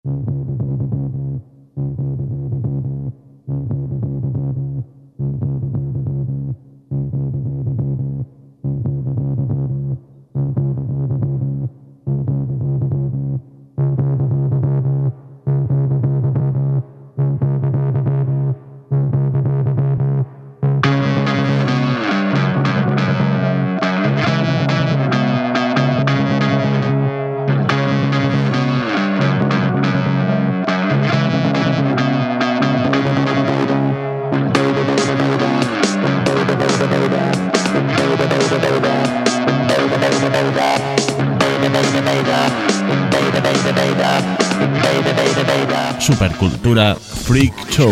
Supercultura Freak Show.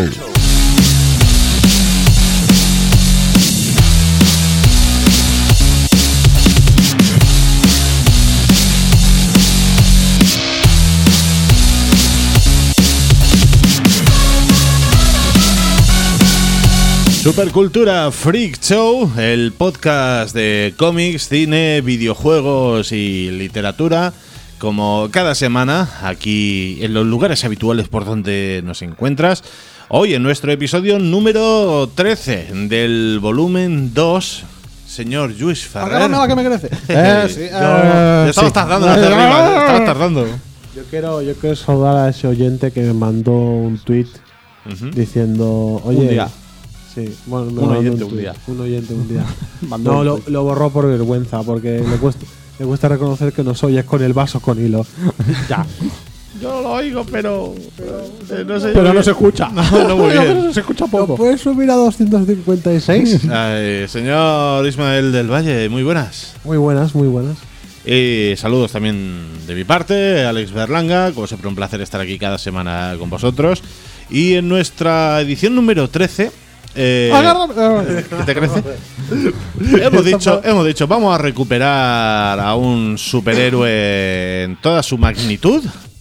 Supercultura Freak Show, el podcast de cómics, cine, videojuegos y literatura, como cada semana, aquí en los lugares habituales por donde nos encuentras. Hoy en nuestro episodio número 13 del volumen 2, señor Lluís Ferrer. Agárrame la que me crece. Sí. Estabas tardando en hacer arriba, estabas tardando. Yo quiero saludar a ese oyente que me mandó un tweet diciendo, oye, un día. Sí, bueno, me Un mandó oyente un un día. Un oyente un día. Mandó No, un tweet. lo borró por vergüenza, porque le cuesta reconocer que nos oyes con el vaso con hilo. Ya. Yo lo oigo, pero no sé. Pero no se escucha. No muy bien. Se escucha ¿Lo poco. puedes subir a 256? Ay, señor Ismael del Valle, muy buenas. Muy buenas, muy buenas. Y saludos también de mi parte, Alex Berlanga, como siempre un placer estar aquí cada semana con vosotros. Y en nuestra edición número 13... Agárrame. ¿Qué te crece? hemos dicho, vamos a recuperar a un superhéroe en toda su magnitud.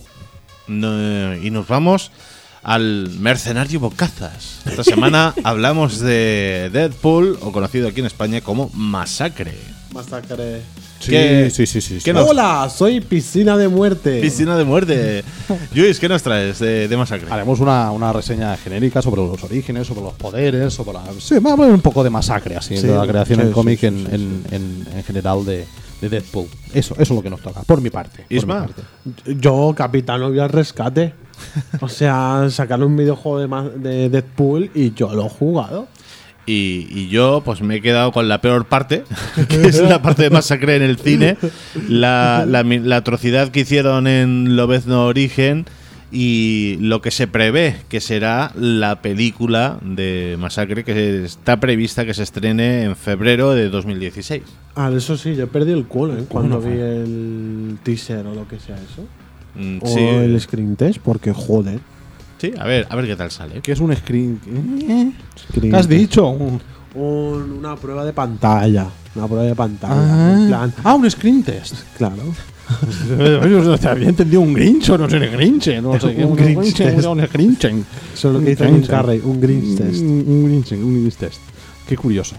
Y nos vamos al mercenario Bocazas. Esta semana hablamos de Deadpool, o conocido aquí en España como Masacre. Masacre. Sí, ¿Qué- sí. qué nos- Hola, soy Piscina de Muerte. Piscina de muerte. Luis, ¿qué nos traes de Masacre? Haremos una reseña genérica sobre los orígenes, sobre los poderes, sobre la. Sí, vamos a ver un poco de masacre, así, Sí, de la creación sí, en cómic sí, en general de Deadpool. Eso es lo que nos toca, por mi parte. por Isma. mi parte. Yo, Capitán Obvio al rescate. O sea, sacaron un videojuego de Deadpool y yo lo he jugado. Y yo pues me he quedado con la peor parte, que es la parte de Masacre en el cine, la atrocidad que hicieron en Lobezno Origen y lo que se prevé que será la película de Masacre, que está prevista que se estrene en febrero de 2016. Ah, eso sí, yo perdí el culo cuando no vi el teaser o lo que sea eso. O Sí, el screen test, porque joder. sí, a ver qué tal sale. ¿Qué es un screen? Screen ¿Qué has test. dicho? Una prueba de pantalla. Una prueba de pantalla. En plan, Un screen test. claro. Yo había entendido un Grinch o no sé, Grinch. No sé, Un Grinch test. Un Grinch. Eso es lo que dice Jim Carrey, un Grinch test. Un Grinch test. Qué curioso.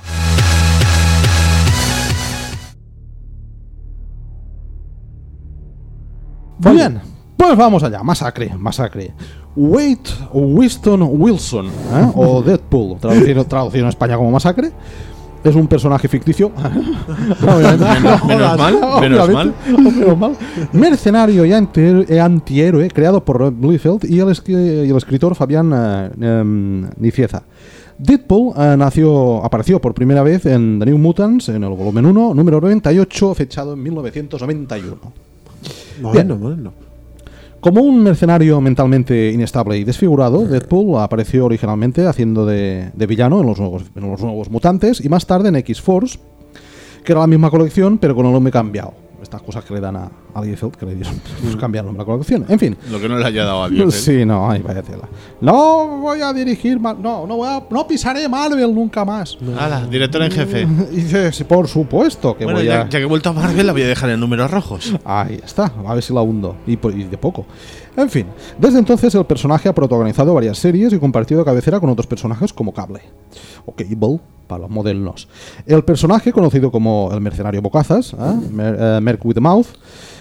Muy bien, pues vamos allá. Masacre. Wade Winston Wilson, o Deadpool, traducido en España como Masacre, es un personaje ficticio. Menos mal. Mercenario y antihéroe creado por Rob Liefeld y el escritor Fabián Nicieza. Deadpool apareció por primera vez en The New Mutants en el volumen 1, número 98, fechado en 1991. Bueno. Como un mercenario mentalmente inestable y desfigurado, Deadpool apareció originalmente haciendo de villano en los nuevos Mutantes y más tarde en X-Force, que era la misma colección pero con el nombre cambiado. Estas cosas que le dan a Liefeld, que le dieron, pues cambiar el nombre a la colección. En fin. Lo que no le haya dado a Dios. Sí, no, ay, vaya tela. No voy a dirigir, no pisaré Marvel nunca más. Hala, director en jefe. Y dice, sí, por supuesto que Bueno, voy ya a... que he vuelto a Marvel, la voy a dejar en números rojos. Ahí está, a ver si la hundo. Y de poco. En fin, desde entonces el personaje ha protagonizado varias series y compartido cabecera con otros personajes como Cable o Cable, para los modernos. El personaje, conocido como el mercenario Bocazas, Merc with the Mouth,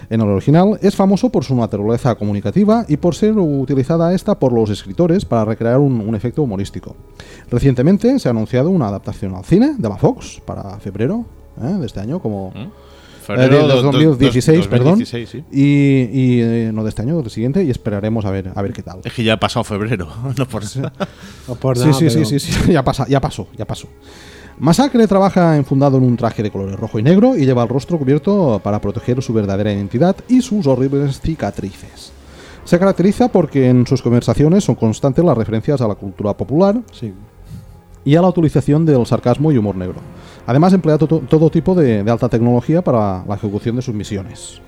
En el original es famoso por su naturaleza comunicativa y por ser utilizada esta por los escritores para recrear un efecto humorístico. Recientemente se ha anunciado una adaptación al cine de la Fox para febrero de este año, como Febrero de 2016, perdón, 2016, sí. y no de este año, del siguiente, y esperaremos a ver qué tal. Es que ya ha pasado febrero, no por eso. No por Sí, nada, sí, pero- sí, ya pasó. Masacre trabaja enfundado en un traje de colores rojo y negro y lleva el rostro cubierto para proteger su verdadera identidad y sus horribles cicatrices. Se caracteriza porque en sus conversaciones son constantes las referencias a la cultura popular Sí. y a la utilización del sarcasmo y humor negro. Además emplea todo tipo de alta tecnología para la ejecución de sus misiones.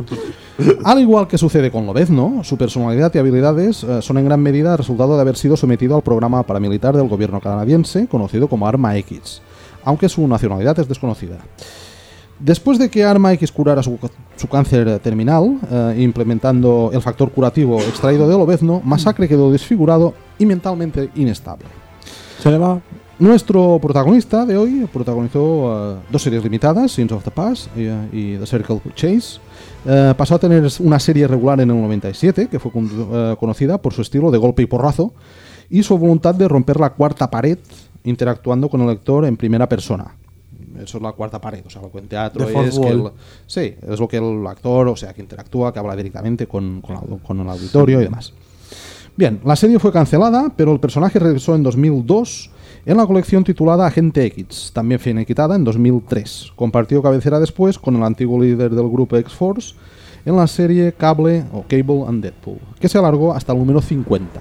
Al igual que sucede con Lobezno, su personalidad y habilidades son en gran medida resultado de haber sido sometido al programa paramilitar del gobierno canadiense conocido como Arma X, aunque su nacionalidad es desconocida. Después de que Arma X curara su cáncer terminal, implementando el factor curativo extraído de Lobezno, Masacre quedó desfigurado y mentalmente inestable. Se le va. Nuestro protagonista de hoy protagonizó dos series limitadas, Sins of the Past y The Circle Chase. Pasó a tener una serie regular en el 97, que fue conocida por su estilo de golpe y porrazo, y su voluntad de romper la cuarta pared interactuando con el lector en primera persona. Eso es la cuarta pared, o sea, lo que en teatro The fourth es que wall. sí, es lo que el actor, o sea, que interactúa, que habla directamente con el auditorio y demás. Bien, la serie fue cancelada, pero el personaje regresó en 2002 en la colección titulada Agente X, también finiquitada en 2003. Compartió cabecera después con el antiguo líder del grupo X-Force en la serie Cable and Deadpool, que se alargó hasta el número 50.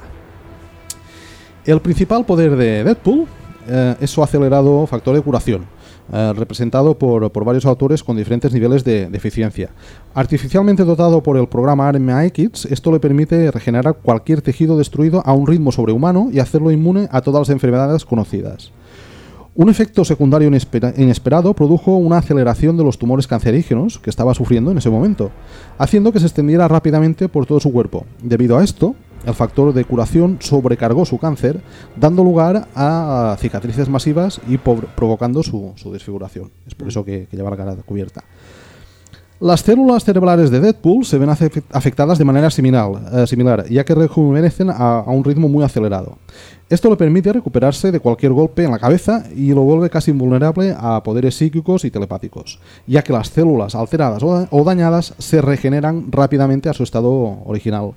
El principal poder de Deadpool es su acelerado factor de curación, representado por varios autores con diferentes niveles de eficiencia. Artificialmente dotado por el programa Arma X, esto le permite regenerar cualquier tejido destruido a un ritmo sobrehumano y hacerlo inmune a todas las enfermedades conocidas. Un efecto secundario inesperado produjo una aceleración de los tumores cancerígenos que estaba sufriendo en ese momento, haciendo que se extendiera rápidamente por todo su cuerpo. Debido a esto, el factor de curación sobrecargó su cáncer, dando lugar a cicatrices masivas y provocando su desfiguración. Es por eso que lleva la cara cubierta. Las células cerebrales de Deadpool se ven afectadas de manera similar, ya que rejuvenecen a un ritmo muy acelerado. Esto le permite recuperarse de cualquier golpe en la cabeza y lo vuelve casi invulnerable a poderes psíquicos y telepáticos, ya que las células alteradas o dañadas se regeneran rápidamente a su estado original.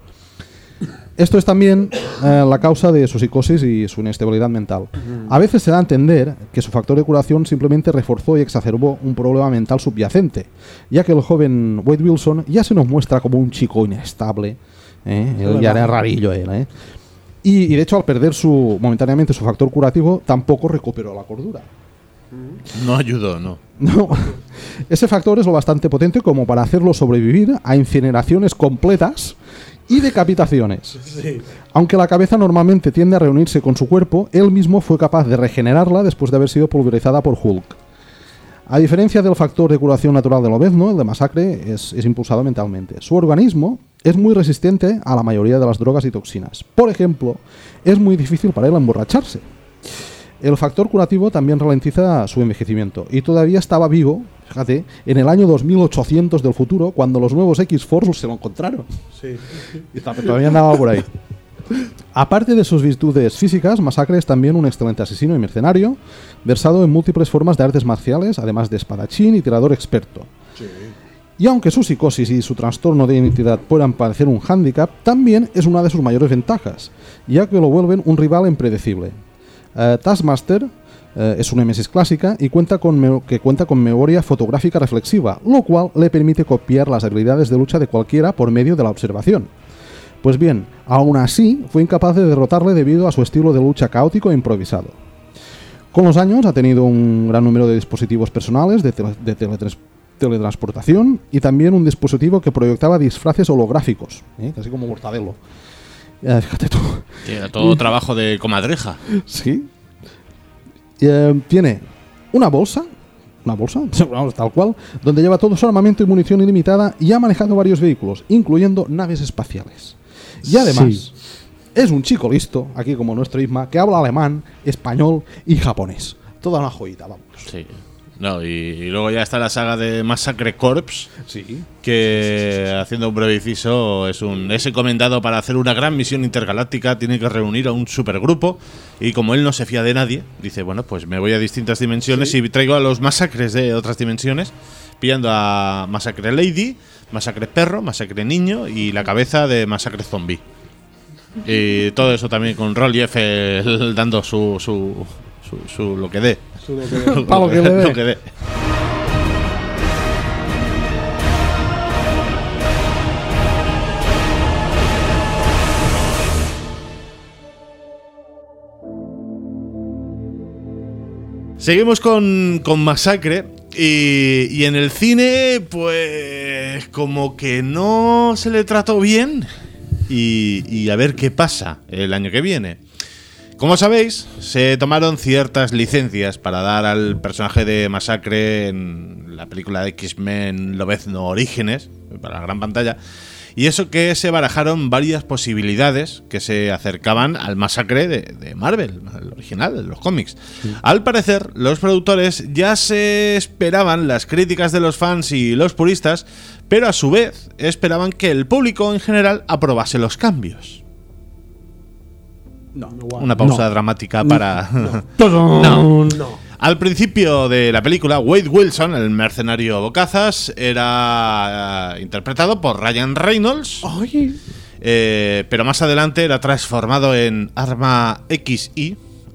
Esto es también la causa de su psicosis y su inestabilidad mental. A veces se da a entender que su factor de curación simplemente reforzó y exacerbó un problema mental subyacente, ya que el joven Wade Wilson ya se nos muestra como un chico inestable. Él ya era rarillo él. Y de hecho, al perder momentáneamente su factor curativo, tampoco recuperó la cordura. No ayudó, no. No. Ese factor es lo bastante potente como para hacerlo sobrevivir a incineraciones completas y decapitaciones. Sí. Aunque la cabeza normalmente tiende a reunirse con su cuerpo, él mismo fue capaz de regenerarla después de haber sido pulverizada por Hulk. A diferencia del factor de curación natural de Lobezno, el de Masacre es impulsado mentalmente. Su organismo es muy resistente a la mayoría de las drogas y toxinas. Por ejemplo, es muy difícil para él emborracharse. El factor curativo también ralentiza su envejecimiento y todavía estaba vivo, fíjate, en el año 2800 del futuro, cuando los nuevos X-Force se lo encontraron. Sí. Y todavía andaba por ahí. Aparte de sus virtudes físicas, Masacre es también un excelente asesino y mercenario, versado en múltiples formas de artes marciales, además de espadachín y tirador experto. Sí. Y aunque su psicosis y su trastorno de identidad puedan parecer un hándicap, también es una de sus mayores ventajas, ya que lo vuelven un rival impredecible. Taskmaster es una némesis clásica y cuenta con memoria fotográfica reflexiva, lo cual le permite copiar las habilidades de lucha de cualquiera por medio de la observación. Pues bien, aún así fue incapaz de derrotarle debido a su estilo de lucha caótico e improvisado. Con los años ha tenido un gran número de dispositivos personales de teletransportación y también un dispositivo que proyectaba disfraces holográficos, casi como Mortadelo. Fíjate tú. Todo trabajo de comadreja. Sí. Tiene una bolsa, vamos, tal cual, donde lleva todo su armamento y munición ilimitada y ha manejado varios vehículos, incluyendo naves espaciales. Y además, es un chico listo, aquí como nuestro Isma, que habla alemán, español y japonés. Toda una joyita, vamos. Sí. No, y luego ya está la saga de Massacre Corps, Sí. que haciendo un breve inciso es encomendado para hacer una gran misión intergaláctica, tiene que reunir a un supergrupo y como él no se fía de nadie, dice, bueno, pues me voy a distintas dimensiones y traigo a los masacres de otras dimensiones, pillando a Masacre Lady, Masacre Perro, Masacre Niño y la cabeza de Masacre Zombie. Y todo eso también con Rollief dando su lo que dé. Para lo que le dé. Lo que dé. Seguimos con Masacre y en el cine pues como que no se le trató bien y a ver qué pasa el año que viene. Como sabéis, se tomaron ciertas licencias para dar al personaje de Masacre en la película de X-Men Lobezno Orígenes, para la gran pantalla, y eso que se barajaron varias posibilidades que se acercaban al Masacre de Marvel, el original, de los cómics. Sí. Al parecer, los productores ya se esperaban las críticas de los fans y los puristas, pero a su vez esperaban que el público en general aprobase los cambios. No. Una pausa dramática para... No. Al principio de la película, Wade Wilson, el mercenario bocazas, era interpretado por Ryan Reynolds. Pero más adelante era transformado en Arma XI,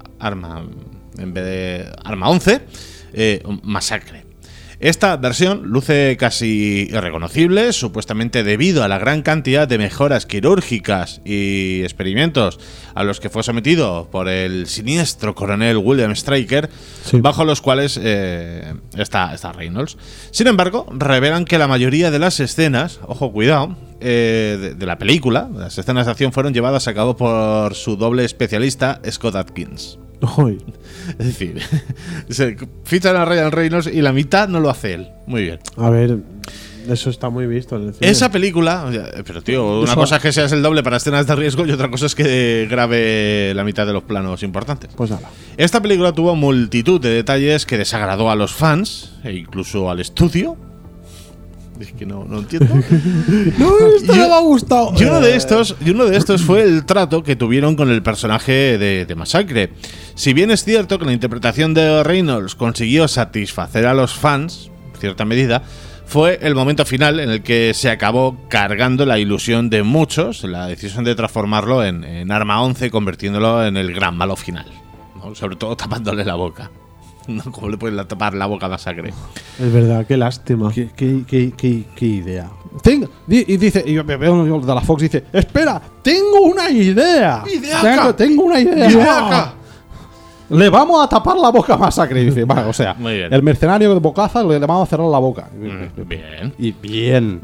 en vez de Arma 11, Masacre. Esta versión luce casi irreconocible, supuestamente debido a la gran cantidad de mejoras quirúrgicas y experimentos a los que fue sometido por el siniestro coronel William Stryker, sí, bajo los cuales está Reynolds. Sin embargo, revelan que la mayoría de las escenas, ojo, cuidado, de la película, las escenas de acción fueron llevadas a cabo por su doble especialista, Scott Adkins. Es decir, se fichan a Ryan Reynolds y la mitad no lo hace él. Muy bien. A ver, eso está muy visto en el cine. Esa película, pero tío, una cosa es que seas el doble para escenas de riesgo y otra cosa es que grabe la mitad de los planos importantes. Pues nada. Esta película tuvo multitud de detalles que desagradó a los fans e incluso al estudio. Es que no entiendo. Esto no me ha gustado. Y uno de estos fue el trato que tuvieron con el personaje de Masacre. Si bien es cierto que la interpretación de Reynolds consiguió satisfacer a los fans, en cierta medida, fue el momento final en el que se acabó cargando la ilusión de muchos, la decisión de transformarlo en Arma 11, convirtiéndolo en el gran malo final, ¿no? Sobre todo tapándole la boca. No, ¿cómo le puedes tapar la boca a Masacre? Es verdad, qué lástima. Qué idea. Y dice, y veo de la Fox dice, espera, tengo una idea. Tengo una idea. Le vamos a tapar la boca a Masacre. Y dice, vale, o sea, el mercenario de bocaza le vamos a cerrar la boca. Bien. Y bien.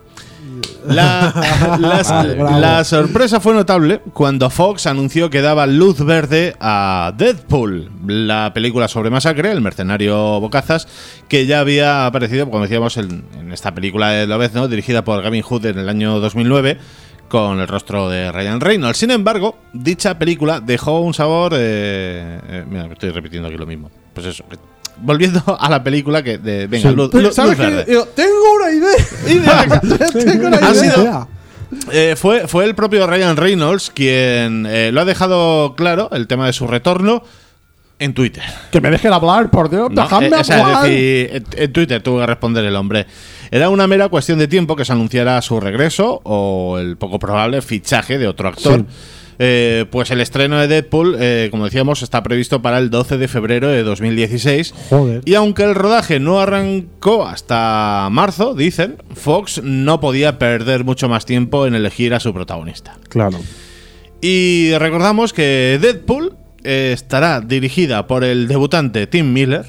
La sorpresa fue notable cuando Fox anunció que daba luz verde a Deadpool, la película sobre Masacre, el mercenario bocazas, que ya había aparecido, como decíamos, en esta película de Lobezno, dirigida por Gavin Hood en el año 2009, con el rostro de Ryan Reynolds. Sin embargo, dicha película dejó un sabor... mira, estoy repitiendo aquí lo mismo. Pues eso... Volviendo a la película que venga, sí. ¿Sabes qué? Tengo una idea. Tengo una idea. Fue el propio Ryan Reynolds quien lo ha dejado claro, el tema de su retorno, en Twitter. Que me dejen hablar, por Dios, dejadme hablar. Es decir, en Twitter tuvo que responder el hombre. Era una mera cuestión de tiempo que se anunciara su regreso o el poco probable fichaje de otro actor. Sí. Pues el estreno de Deadpool, como decíamos, está previsto para el 12 de febrero de 2016. Joder. Y aunque el rodaje no arrancó hasta marzo, dicen, Fox no podía perder mucho más tiempo en elegir a su protagonista. Claro. Y recordamos que Deadpool estará dirigida por el debutante Tim Miller.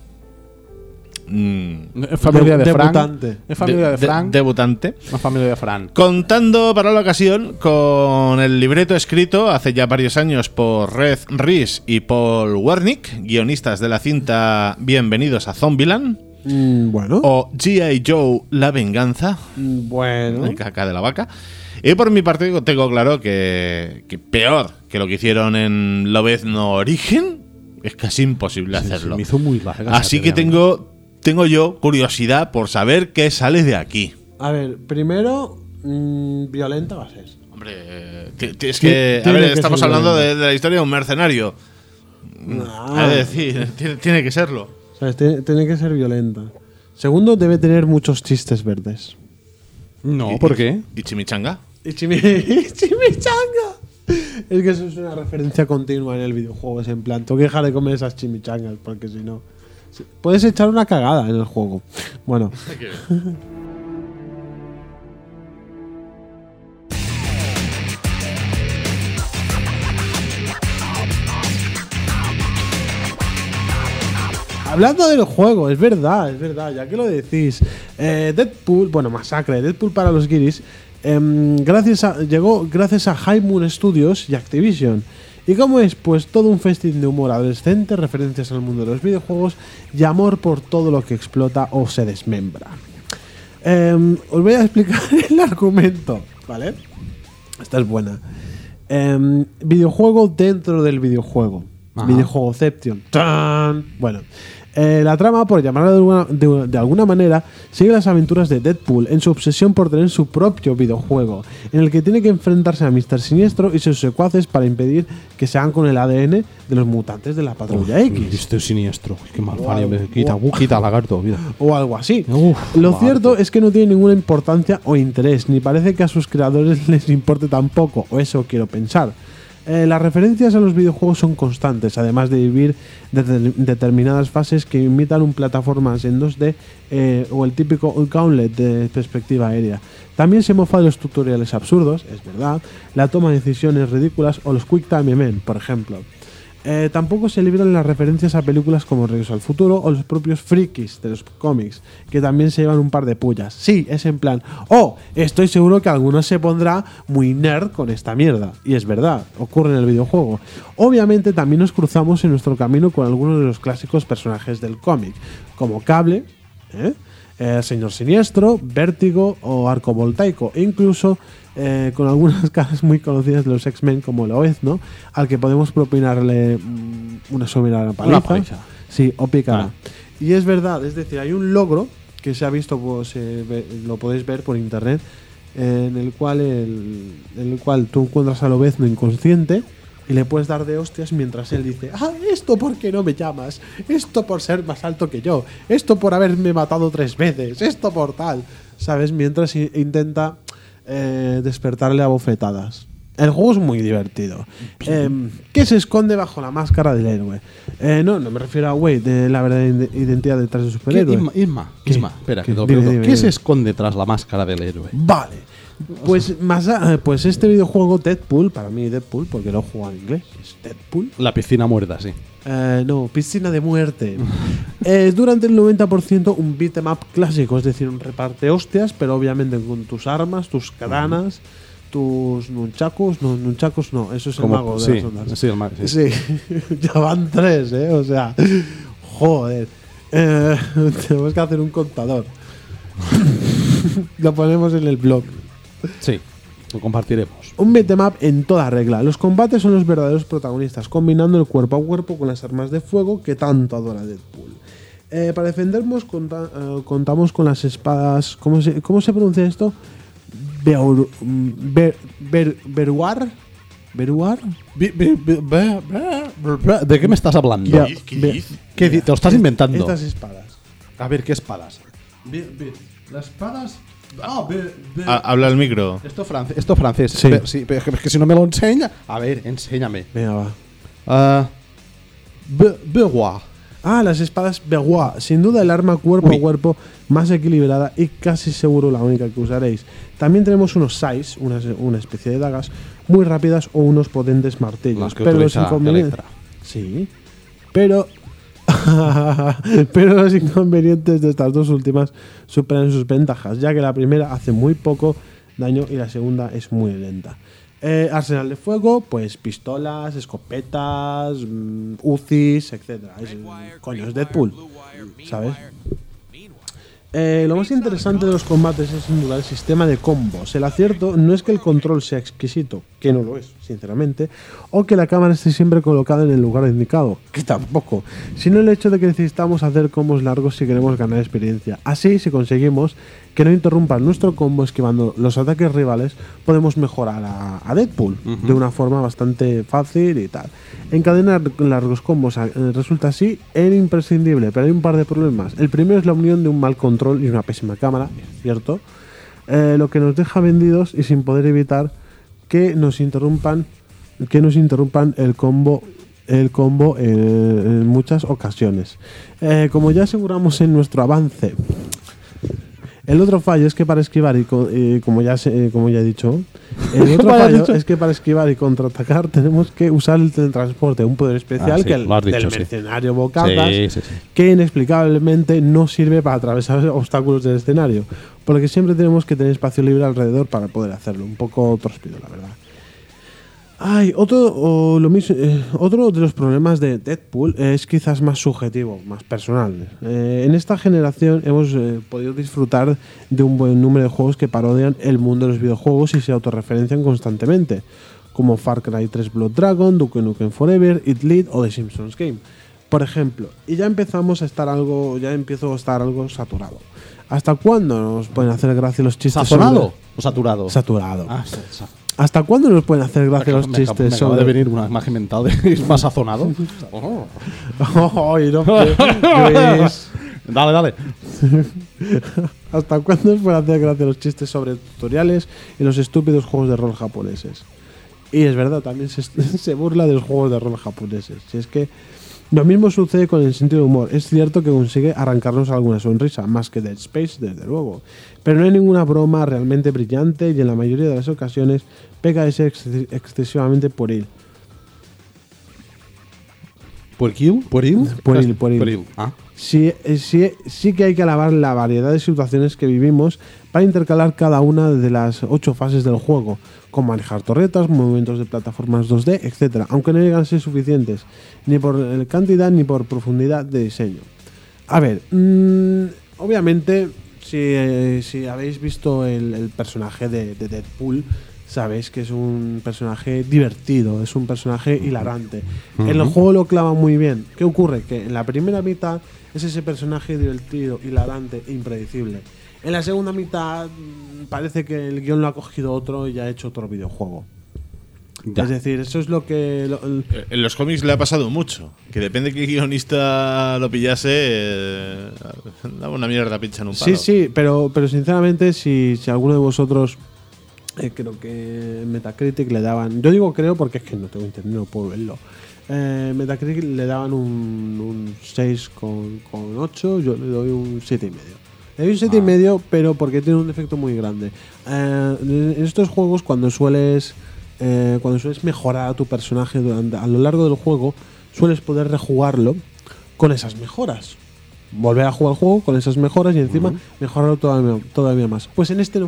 Es familia de Frank. Debutante. Es familia de Frank. Debutante. Una familia de Frank. Contando para la ocasión con el libreto escrito hace ya varios años por Red Reese y Paul Wernick, guionistas de la cinta Bienvenidos a Zombieland. Bueno. O G.I. Joe, La Venganza. Bueno. El caca de la vaca. Y por mi parte tengo claro que peor que lo que hicieron en Lobezno Origen, es casi imposible Sí, hacerlo. me hizo muy larga. Así que tengo yo curiosidad por saber qué sale de aquí. A ver, primero, violenta va a ser. Hombre, es que, a Tiene ver, que estamos ser hablando violento. de la historia de un mercenario. Ah. Es decir, tiene que serlo. ¿Sabes? Tiene que ser violenta. Segundo, debe tener muchos chistes verdes. No, ¿por qué? ¿Y chimichanga? Y chimichanga. Es que eso es una referencia continua en el videojuego. Es en plan, tengo que dejar de comer esas chimichangas porque si no... Puedes echar una cagada en el juego. Bueno. Hablando del juego, es verdad, ya que lo decís. Deadpool, bueno, Masacre, Deadpool para los guiris, llegó gracias a High Moon Studios y Activision. ¿Y cómo es? Pues todo un festín de humor adolescente, referencias al mundo de los videojuegos y amor por todo lo que explota o se desmembra. Os voy a explicar el argumento, ¿vale? Esta es buena. Videojuego dentro del videojuego. Ajá. Videojuegoception. ¡Tan! Bueno, la trama, por llamarla de alguna manera, sigue las aventuras de Deadpool en su obsesión por tener su propio videojuego, en el que tiene que enfrentarse a Mr. Siniestro y sus secuaces para impedir que se hagan con el ADN de los mutantes de la Patrulla X. Esto es siniestro. Qué mal Guau, fallo. Quita, guau. quita, lagarto. Mira. O algo así. Uf, Lo Marco. cierto es que no tiene ninguna importancia o interés, ni parece que a sus creadores les importe tampoco, o eso quiero pensar. Las referencias a los videojuegos son constantes, además de vivir determinadas fases que imitan un plataformas en 2D o el típico gauntlet de perspectiva aérea. También se mofa de los tutoriales absurdos, es verdad, la toma de decisiones ridículas o los Quick Time Event, por ejemplo. Tampoco se libran las referencias a películas como Regreso al Futuro o los propios frikis de los cómics, que también se llevan un par de pullas. Sí, es en plan, estoy seguro que alguno se pondrá muy nerd con esta mierda. Y es verdad, ocurre en el videojuego. Obviamente también nos cruzamos en nuestro camino con algunos de los clásicos personajes del cómic, como Cable, Señor Siniestro, Vértigo o Arco Voltaico, e incluso con algunas caras muy conocidas de los X-Men como Loezno, al que podemos propinarle una soberana paliza. Sí, o picará. Y es verdad, es decir, hay un logro que se ha visto, pues, lo podéis ver por internet, en el cual tú encuentras a Lobezno inconsciente y le puedes dar de hostias mientras él dice: esto por qué no me llamas, esto por ser más alto que yo, esto por haberme matado 3 veces, esto por tal, ¿sabes? Mientras intenta despertarle a bofetadas. El juego es muy divertido. ¿Qué se esconde bajo la máscara del héroe? No me refiero a Wade, de la verdadera identidad detrás del superhéroe. Isma, espera, ¿Qué? que te lo Dime, pregunto. dime, ¿Qué dime. se esconde tras la máscara del héroe? Vale. Pues este videojuego Deadpool, para mí Deadpool, porque lo he jugado en inglés, es Deadpool. La piscina muerta, sí. No, piscina de muerte. Es durante el 90% un beat 'em up clásico, es decir, un reparte hostias, pero obviamente con tus armas, tus katanas, tus nunchakus. No, nunchakus no, eso es el mago de las ondas. Sí, el mago. Sí. Sí, ya van 3, o sea, joder. Tenemos que hacer un contador. Lo ponemos en el blog. Sí, lo compartiremos. Un beat'em up en toda regla. Los combates son los verdaderos protagonistas, combinando el cuerpo a cuerpo con las armas de fuego que tanto adora Deadpool. Para defendernos contamos con las espadas. ¿Cómo se pronuncia esto? Beruar. ¿Beruar? ¿De qué me estás hablando? Ya. ¿Qué te lo estás inventando? Estas espadas. A ver, ¿qué espadas? Las espadas. Habla el micro. Esto francés. Sí. Pero es que si no me lo enseña. A ver, enséñame. Venga, va. Beroir. Las espadas Beruar. Sin duda el arma cuerpo Uy. a cuerpo más equilibrada y casi seguro la única que usaréis. También tenemos unos sais, una especie de dagas, muy rápidas o unos potentes martillos. Las que pero los utiliza inconvenientes. Electra. Sí. Pero. Pero los inconvenientes de estas dos últimas superan sus ventajas, ya que la primera hace muy poco daño y la segunda es muy lenta. Arsenal de fuego, pues pistolas, escopetas, UCIs, etc. Coño, es Deadpool, ¿sabes? Lo más interesante de los combates es sin duda el sistema de combos. El acierto no es que el control sea exquisito, que no lo es, sinceramente, o que la cámara esté siempre colocada en el lugar indicado, que tampoco, sino el hecho de que necesitamos hacer combos largos si queremos ganar experiencia. Así, si conseguimos que no interrumpan nuestro combo esquivando los ataques rivales, podemos mejorar a Deadpool de una forma bastante fácil y tal. Encadenar largos combos resulta así imprescindible, pero hay un par de problemas. El primero es la unión de un mal control y una pésima cámara, es cierto, lo que nos deja vendidos y sin poder evitar que nos interrumpan el combo en muchas ocasiones. Como ya aseguramos en nuestro avance, el otro fallo es que para esquivar como ya he dicho, el otro fallo es que para esquivar y contraatacar tenemos que usar el teletransporte, un poder especial sí, que el lo has dicho, del sí. mercenario bocazas, Sí. que inexplicablemente no sirve para atravesar obstáculos del escenario, por lo que siempre tenemos que tener espacio libre alrededor para poder hacerlo. Un poco tróspido, la verdad. Otro de los problemas de Deadpool es quizás más subjetivo, más personal. En esta generación hemos podido disfrutar de un buen número de juegos que parodian el mundo de los videojuegos y se autorreferencian constantemente, como Far Cry 3 Blood Dragon, Duke Nukem Forever, It Lead o The Simpsons Game, por ejemplo. Y ya empiezo a estar algo saturado. ¿Hasta cuándo nos pueden hacer gracia los chistes? ¿Sazonado o saturado? Saturado. Ah, ¿Hasta cuándo nos pueden hacer gracia los chistes? Me acaba de venir una imagen mental de más sazonado. Ay, no, Luis. Dale. ¿Hasta cuándo nos pueden hacer gracia los chistes sobre tutoriales y los estúpidos juegos de rol japoneses? Y es verdad, también se burla de los juegos de rol japoneses. Si es que lo mismo sucede con el sentido de humor. Es cierto que consigue arrancarnos alguna sonrisa, más que Dead Space, desde luego. Pero no hay ninguna broma realmente brillante y en la mayoría de las ocasiones peca de ser excesivamente pueril. ¿Pueril? Ah. Sí que hay que alabar la variedad de situaciones que vivimos para intercalar cada una de las 8 fases del juego, con manejar torretas, movimientos de plataformas 2D, etc., aunque no llegan a ser suficientes, ni por cantidad ni por profundidad de diseño. A ver, obviamente, si habéis visto el personaje de Deadpool, sabéis que es un personaje divertido, es un personaje hilarante. En el juego lo clava muy bien. ¿Qué ocurre? Que en la primera mitad es ese personaje divertido, hilarante e impredecible. En la segunda mitad parece que el guión lo ha cogido otro y ha hecho otro videojuego. Ya. Es decir, eso es lo que... En los cómics le ha pasado mucho. Que depende de qué guionista lo pillase, daba una mierda pincha en un palo. Sí, pero sinceramente, si alguno de vosotros... creo que Metacritic le daban... Yo digo creo porque es que no tengo internet, no puedo verlo. Metacritic le daban un 6,8, yo le doy un 7,5. Le doy un 7,5, pero porque tiene un defecto muy grande. En estos juegos, cuando sueles mejorar a tu personaje a lo largo del juego, sueles poder rejugarlo con esas mejoras. Volver a jugar el juego con esas mejoras y encima mejorarlo todavía más. Pues en este no.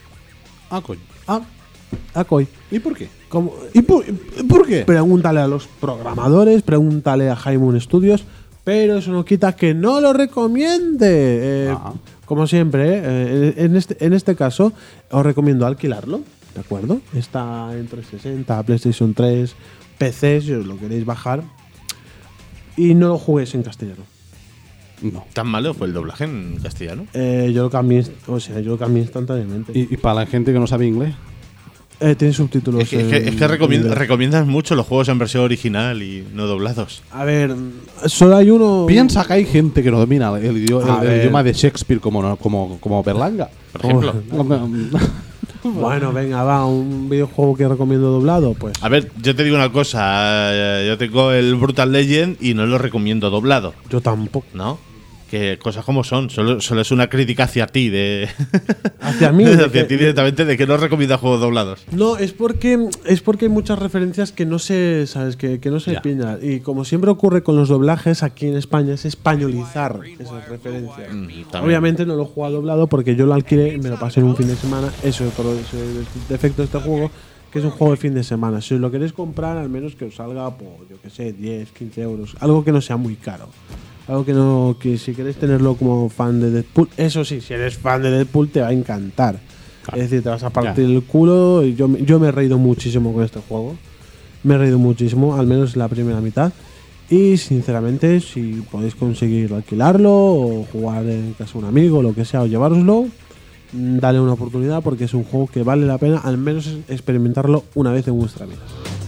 Coy. ¿Y por qué? ¿Por qué? Pregúntale a los programadores, pregúntale a Highmoon Studios, pero eso no quita que no lo recomiende. Como siempre, en este caso, os recomiendo alquilarlo, ¿de acuerdo? Está en 360, PlayStation 3, PC, si os lo queréis bajar. Y no lo juguéis en castellano. No. ¿Tan malo fue el doblaje en castellano? Yo lo cambié instantáneamente. ¿Y para la gente que no sabe inglés? Tiene subtítulos. Es que recomiendas mucho los juegos en versión original y no doblados. A ver, solo hay uno. Piensa que hay gente que no domina el idioma de Shakespeare como Berlanga. Por ejemplo. Bueno, venga, va, un videojuego que recomiendo doblado, pues. A ver, yo te digo una cosa. Yo tengo el Brutal Legend y no lo recomiendo doblado. Yo tampoco. ¿No? Que cosas como son. Solo es una crítica hacia ti. ¿Hacia mí? Hacia ti directamente de que no recomiendas juegos doblados. No, es porque hay muchas referencias que no se, ¿sabes? Que no se pillan. Y como siempre ocurre con los doblajes, aquí en España es españolizar esas referencias. Obviamente no lo he jugado doblado porque yo lo alquilé y me lo pasé en un fin de semana. Eso es el defecto de este juego, que es un juego de fin de semana. Si os lo queréis comprar, al menos que os salga por, yo que sé, 10, 15 euros. Algo que no sea muy caro. Algo que no, que si queréis tenerlo como fan de Deadpool, eso sí, si eres fan de Deadpool te va a encantar. Claro. Es decir, te vas a partir el culo. Y yo me he reído muchísimo con este juego. Me he reído muchísimo, al menos la primera mitad. Y sinceramente, si podéis conseguir alquilarlo o jugar en casa de un amigo, lo que sea, o llevároslo, dale una oportunidad porque es un juego que vale la pena al menos experimentarlo una vez en vuestra vida.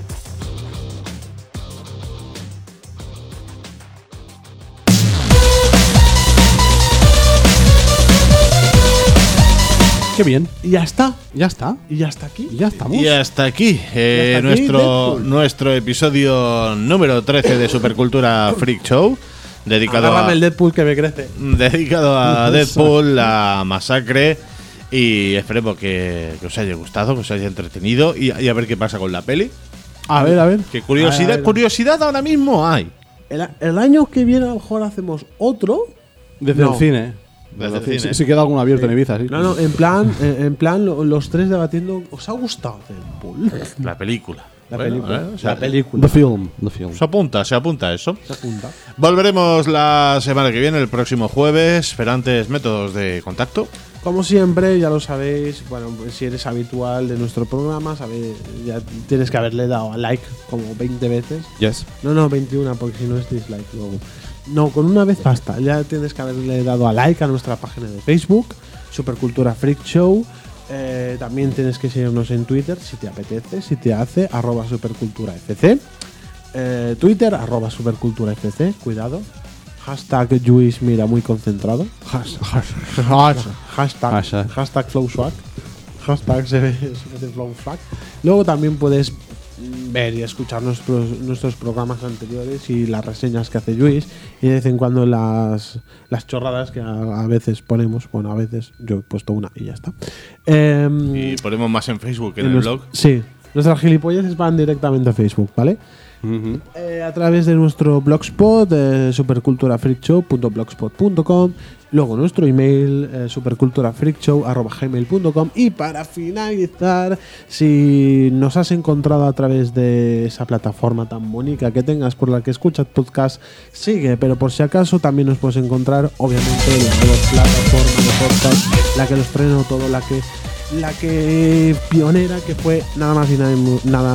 Qué bien. Y ya está. Ya está. Y ya está aquí. Y ya estamos. Y hasta aquí, aquí, Deadpool. nuestro episodio número 13 de Supercultura Freak Show, dedicado Agárrame el Deadpool que me crece. dedicado a Deadpool, la masacre. Y esperemos que os haya gustado, que os haya entretenido y a ver qué pasa con la peli. A ver. Que curiosidad, A ver. curiosidad ahora mismo hay. El año que viene a lo mejor hacemos otro. Desde No. el cine. Desde el Si- cine. Si queda algún abierto en Ibiza, sí. No, en plan los tres debatiendo. ¿Os ha gustado Deadpool? La película. La Bueno, película. o sea, La película. The film. The film. se apunta eso. Se apunta. Volveremos la semana que viene, el próximo jueves. Pero antes, métodos de contacto. Como siempre, ya lo sabéis, bueno, pues si eres habitual de nuestro programa, ya tienes que haberle dado a like como 20 veces. Yes. No, 21, porque si no es dislike luego. No, con una vez basta. Ya tienes que haberle dado a like a nuestra página de Facebook, Supercultura Freak Show. También tienes que seguirnos en Twitter, si te apetece, si te hace, @superculturafc. Twitter, @superculturafc, cuidado. Hashtag Luis Mira muy concentrado. Hashtag Flowswag. Hashtag se ve Flowswag. Luego también puedes ver y escuchar nuestros programas anteriores y las reseñas que hace Luis y de vez en cuando las chorradas que a veces ponemos. Bueno, a veces yo he puesto una y ya está. Y ponemos más en Facebook que en el blog. Sí, nuestras gilipollas van directamente a Facebook, ¿vale? A través de nuestro blogspot, superculturafreakshow.blogspot.com, luego nuestro email, superculturafreakshow@gmail.com, y para finalizar, si nos has encontrado a través de esa plataforma tan bonita que tengas por la que escuchas podcast, sigue, pero por si acaso también nos puedes encontrar obviamente en la nueva plataforma de podcast, la que nos frenó todo, la que pionera, que fue nada más y nada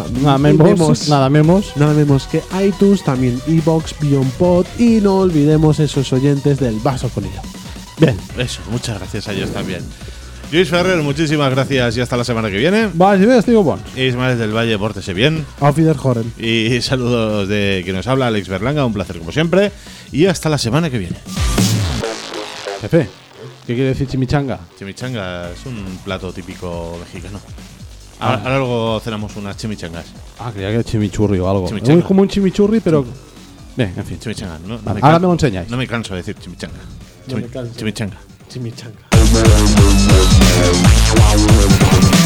menos que iTunes, también iVoox, Beyond Pod, y no olvidemos esos oyentes del vaso con hilo. Bien, Eso, muchas gracias a ellos también. Luis Ferrer, muchísimas gracias y hasta la semana que viene. Va, si ves, digo, bueno. Ismael del Valle, pórtese bien. auf Wiederhören. Y saludos de quien nos habla, Alex Berlanga, un placer como siempre. Y hasta la semana que viene. Jefe, ¿qué quiere decir chimichanga? Chimichanga es un plato típico mexicano. Ahora luego cenamos unas chimichangas. Ah, creía que era chimichurri o algo. Chimichanga. Es como un chimichurri, pero. Bien, en fin. Chimichanga, ¿no? Vale, ahora me lo enseñáis. No me canso de decir chimichanga. No me canso. Chimichanga. Chimichanga.